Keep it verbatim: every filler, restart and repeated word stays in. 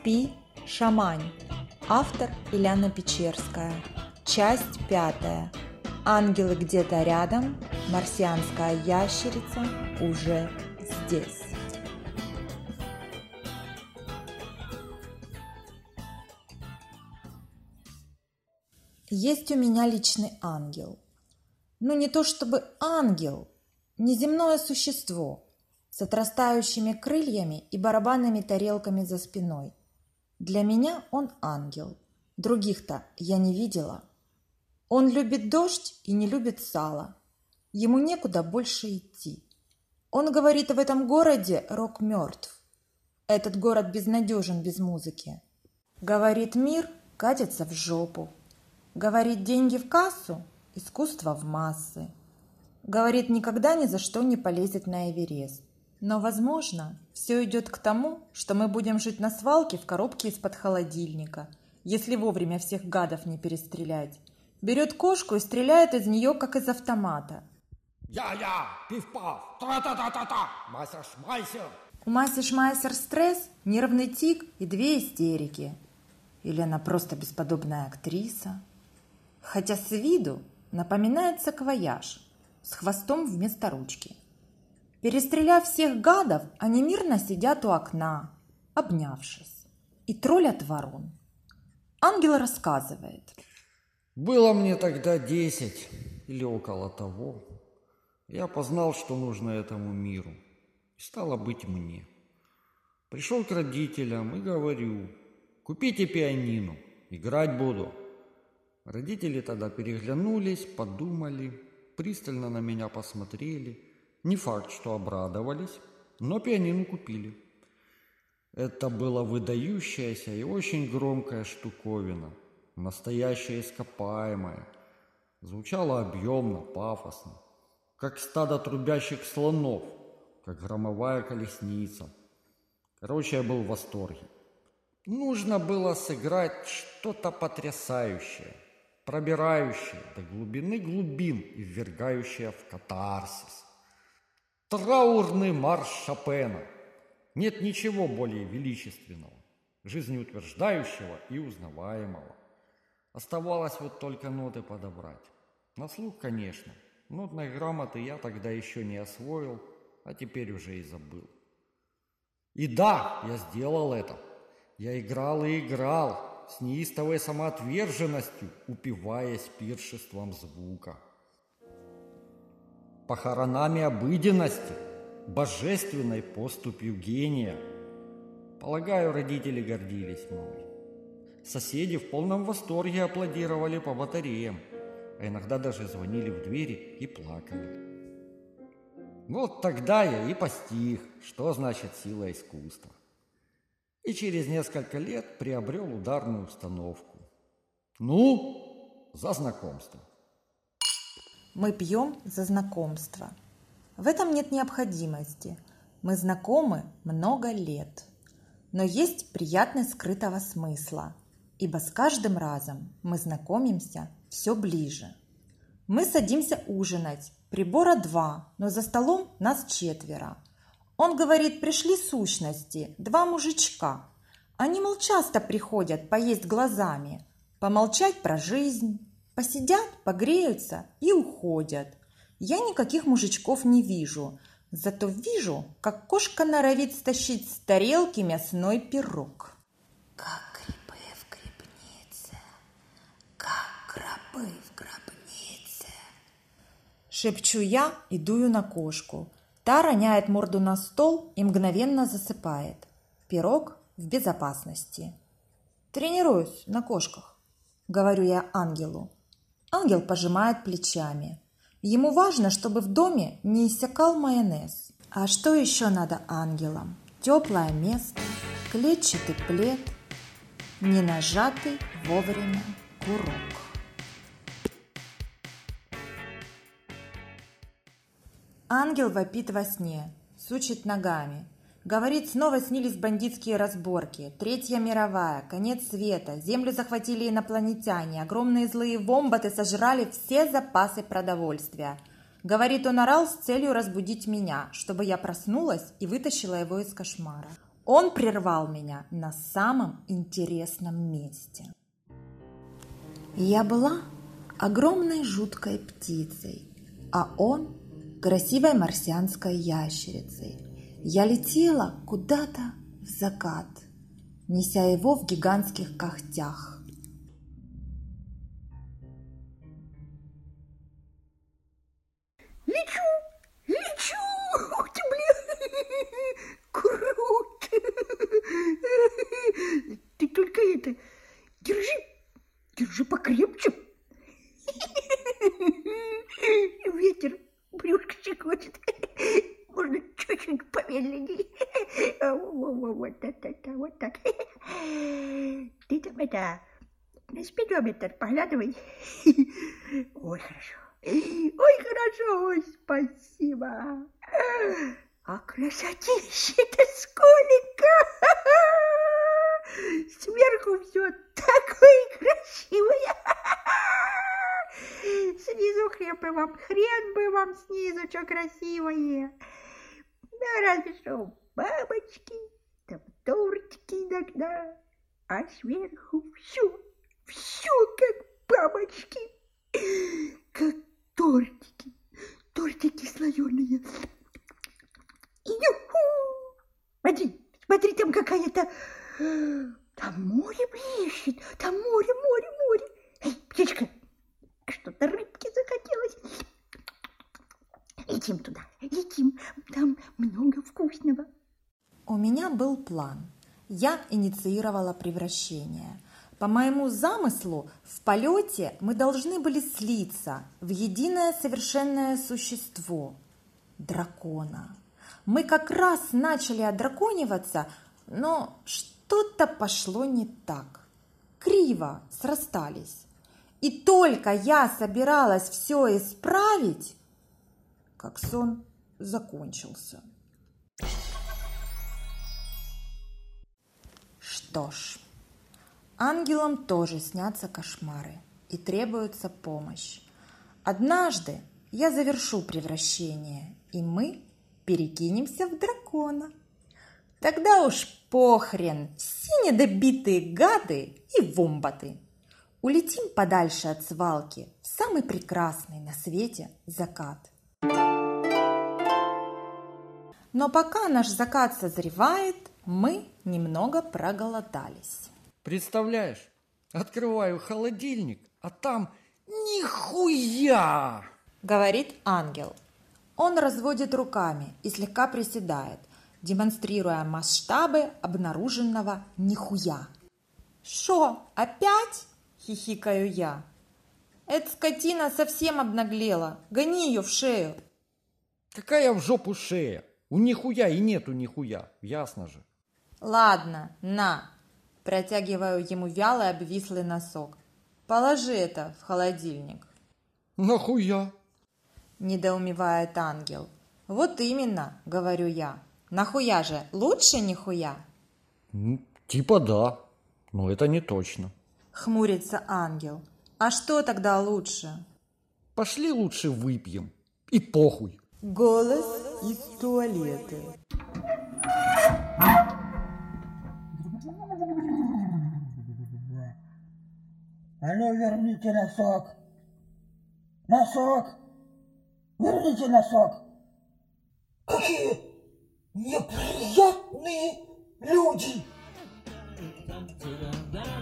Спи, шамань. Автор Ильяна Печерская. Часть пятая. Ангелы где-то рядом, марсианская ящерица уже здесь. Есть у меня личный ангел. Ну не то чтобы ангел, неземное существо с отрастающими крыльями и барабанными тарелками за спиной. Для меня он ангел, других-то я не видела. Он любит дождь и не любит сало. Ему некуда больше идти. Он говорит, в этом городе рок мертв. Этот город безнадежен без музыки. Говорит, мир катится в жопу. Говорит, деньги в кассу, искусство в массы. Говорит, никогда ни за что не полезет на Эверест. Но, возможно, все идет к тому, что мы будем жить на свалке в коробке из-под холодильника, если вовремя всех гадов не перестрелять. Берет кошку и стреляет из нее, как из автомата. Я-я, пиф-паф, тра-та-та-та-та, масер-шмайсер. У Масси-Шмайсер стресс, нервный тик и две истерики. Или она просто бесподобная актриса. Хотя с виду напоминает саквояж с хвостом вместо ручки. Перестреляв всех гадов, они мирно сидят у окна, обнявшись, и троллят ворон. Ангел рассказывает. Было мне тогда десять или около того. Я познал, что нужно этому миру, и стало быть мне. Пришел к родителям и говорю: купите пианино, играть буду. Родители тогда переглянулись, подумали, пристально на меня посмотрели. Не факт, что обрадовались, но пианино купили. Это была выдающаяся и очень громкая штуковина, настоящая ископаемая. Звучало объемно, пафосно, как стадо трубящих слонов, как громовая колесница. Короче, я был в восторге. Нужно было сыграть что-то потрясающее, пробирающее до глубины глубин и ввергающее в катарсис. Траурный марш Шопена. Нет ничего более величественного, жизнеутверждающего и узнаваемого. Оставалось вот только ноты подобрать. На слух, конечно. Нотной грамоты я тогда еще не освоил, а теперь уже и забыл. И да, я сделал это. Я играл и играл, с неистовой самоотверженностью, упиваясь пиршеством звука. Похоронами обыденности, божественной поступью гения. Полагаю, родители гордились мной. Соседи в полном восторге аплодировали по батареям, а иногда даже звонили в двери и плакали. Вот тогда я и постиг, что значит сила искусства. И через несколько лет приобрел ударную установку. Ну, за знакомство. Мы пьем за знакомство. В этом нет необходимости. Мы знакомы много лет. Но есть приятность скрытого смысла, ибо с каждым разом мы знакомимся все ближе. Мы садимся ужинать, прибора два, но за столом нас четверо. Он говорит, пришли сущности, два мужичка. Они, мол, часто приходят поесть глазами, помолчать про жизнь. Посидят, погреются и уходят. Я никаких мужичков не вижу, зато вижу, как кошка норовит стащить с тарелки мясной пирог. Как грибы в грибнице, как гробы в гробнице. Шепчу я и дую на кошку. Та роняет морду на стол и мгновенно засыпает. Пирог в безопасности. Тренируюсь на кошках, говорю я ангелу. Ангел пожимает плечами. Ему важно, чтобы в доме не иссякал майонез. А что еще надо ангелам? Теплое место, клетчатый плед, не нажатый вовремя курок. Ангел вопит во сне, сучит ногами. Говорит, снова снились бандитские разборки, Третья мировая, конец света, землю захватили инопланетяне, огромные злые вомбаты сожрали все запасы продовольствия. Говорит, он орал с целью разбудить меня, чтобы я проснулась и вытащила его из кошмара. Он прервал меня на самом интересном месте. Я была огромной жуткой птицей, а он красивой марсианской ящерицей. Я летела куда-то в закат, неся его в гигантских когтях. Лечу, лечу, ух ты, блин, круто. Ты только это, держи, держи покрепче. Ветер брюшко щекочет. Можно чуть-чуть помедленнее. Вот это, вот так. Ты там это, на спидометр поглядывай. Ой, хорошо. Ой, хорошо, ой, спасибо. А красотища-то сколько! Сверху все такое красивое. Снизу хрен бы вам, хрен бы вам снизу, что красивое. Да разве что бабочки, там тортики иногда, а сверху все, все как бабочки, как тортики, тортики слоеные. Ю-ху! Смотри, смотри, там какая-то, там море блещет, там море, море, море. Эй, птичка, что-то рыбки захотелось. Летим туда, летим, там много вкусного. У меня был план. Я инициировала превращение. По моему замыслу, в полете мы должны были слиться в единое совершенное существо – дракона. Мы как раз начали отдракониваться, но что-то пошло не так. Криво срастались. И только я собиралась все исправить, как сон закончился. Что ж, ангелам тоже снятся кошмары и требуется помощь. Однажды я завершу превращение, и мы перекинемся в дракона. Тогда уж похрен, все недобитые гады и вомбаты. Улетим подальше от свалки в самый прекрасный на свете закат. Но пока наш закат созревает, мы немного проголодались. Представляешь, открываю холодильник, а там нихуя! Говорит ангел. Он разводит руками и слегка приседает, демонстрируя масштабы обнаруженного нихуя. «Шо, опять?» – хихикаю я. «Эта скотина совсем обнаглела, гони ее в шею». Какая в жопу шея? У нихуя и нету нихуя, ясно же. «Ладно, на!» – протягиваю ему вялый обвислый носок. «Положи это в холодильник». Нахуя? – недоумевает ангел. «Вот именно», – говорю я. «Нахуя же лучше нихуя?» Ну, типа да, но это не точно. Хмурится ангел. «А что тогда лучше?» Пошли лучше выпьем. И похуй. Голос из туалета. А ну верните носок. Носок. Верните носок. Какие неприятные люди.